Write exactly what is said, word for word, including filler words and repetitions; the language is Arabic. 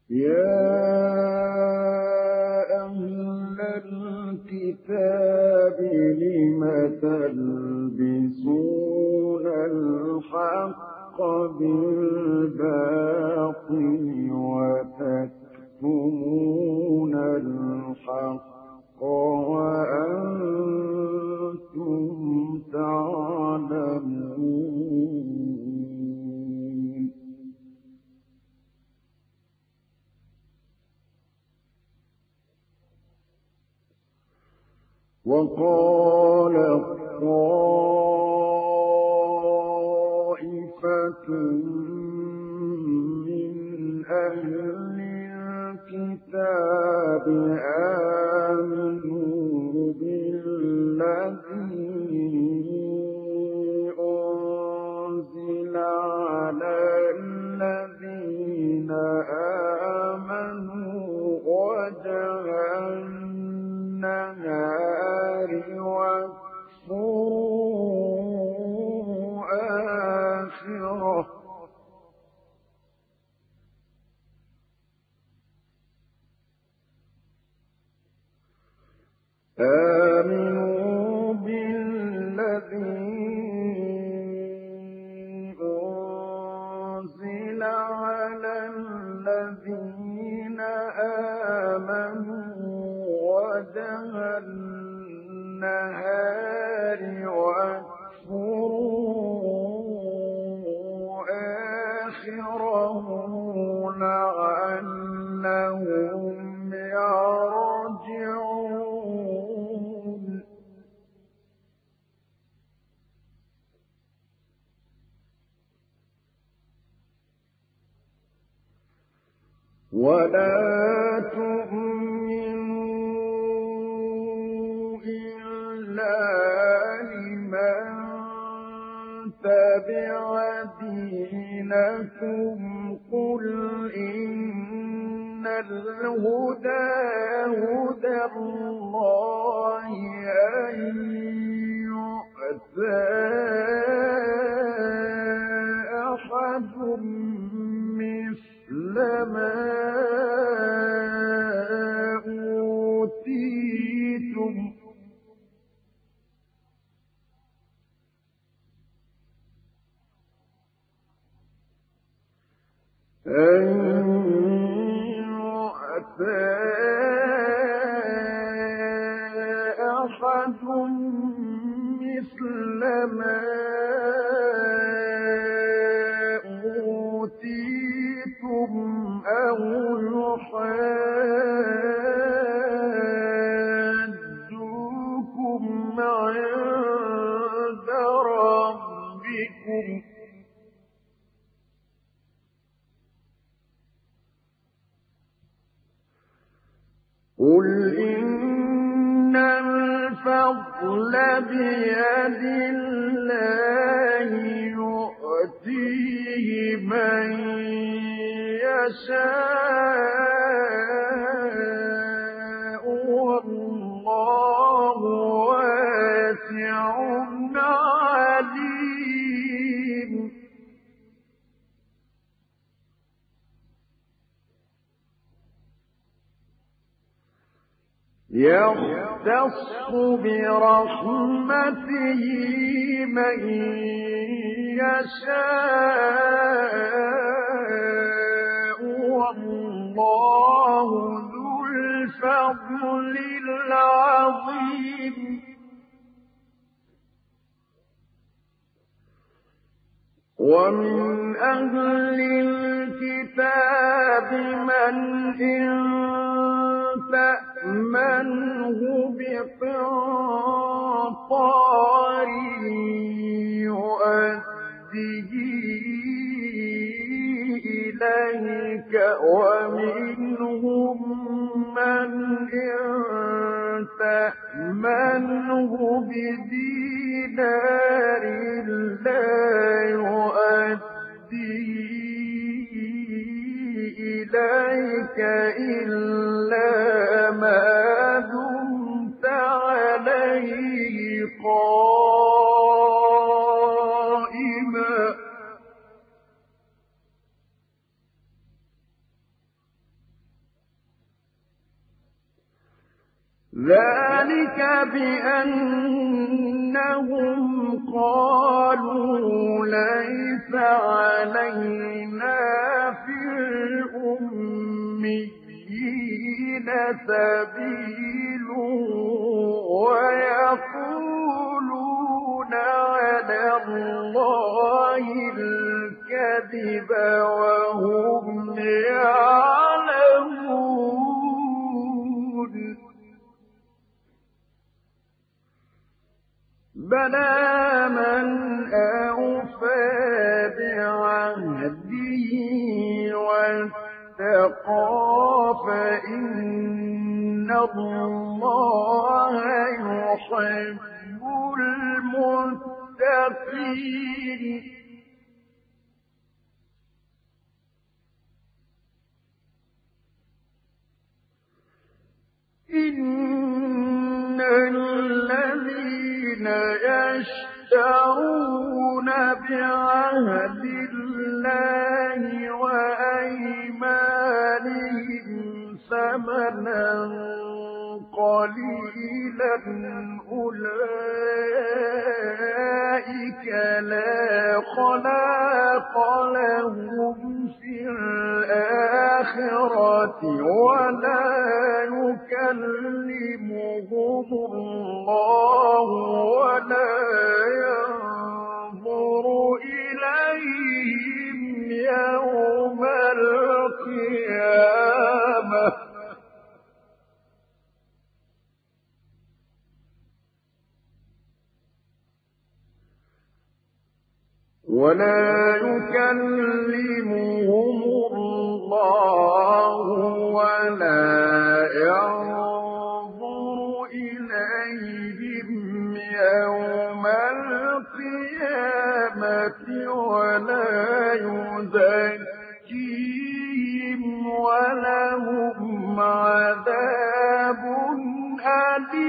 يا أهل الكتاب لم تلبسون الحق بالباطل وتكتمون الحق وأنتم تعلمون. وقال طائفة من أهل الكتاب آمنوا بالذي أنزل على الذين آمنوا وجه النهار واكفروا آخره آمنوا بالذي أنزل على الذين آمنوا وجه النهار واكفروا آخره لعلهم يرجعون. ولا تؤمنوا إلا لمن تبع دينكم قل إن الهدى هدى الله أن يؤتى أحد مثل ما أوتيتم أن يؤتى أحد مثل ما أوتيتم أو يحاجوكم عند ربكم قل إن الفضل بيد الله يؤتيه من يشاء والله واسع عليم. يختص برحمته من يشاء والله ذو الفضل العظيم. ومن أهل الكتاب من إن تأمنه بقنطار يؤديه إليك ومنهم من إن تأمنه بدينار لا يؤديه إليك إلا ما دمت عليه قائما ذلك بأنهم قالوا ليس علينا في الأميين سبيل ويقولون على الله الكذب وهم يعلمون بلى من أوفى بعهده واتقى فإن الله يحب المتقين إن الذين يشترون بعهد الله وأيمانهم ثمنا قليلا أولئك لا خلاق لهم في الآخرة ولا يكلمهم الله ولا ينظر إليهم يوم القيامة ولا يكلمهم الله ولا ينظر إليهم يوم القيامة ولا يزكيهم ولهم عذاب أليم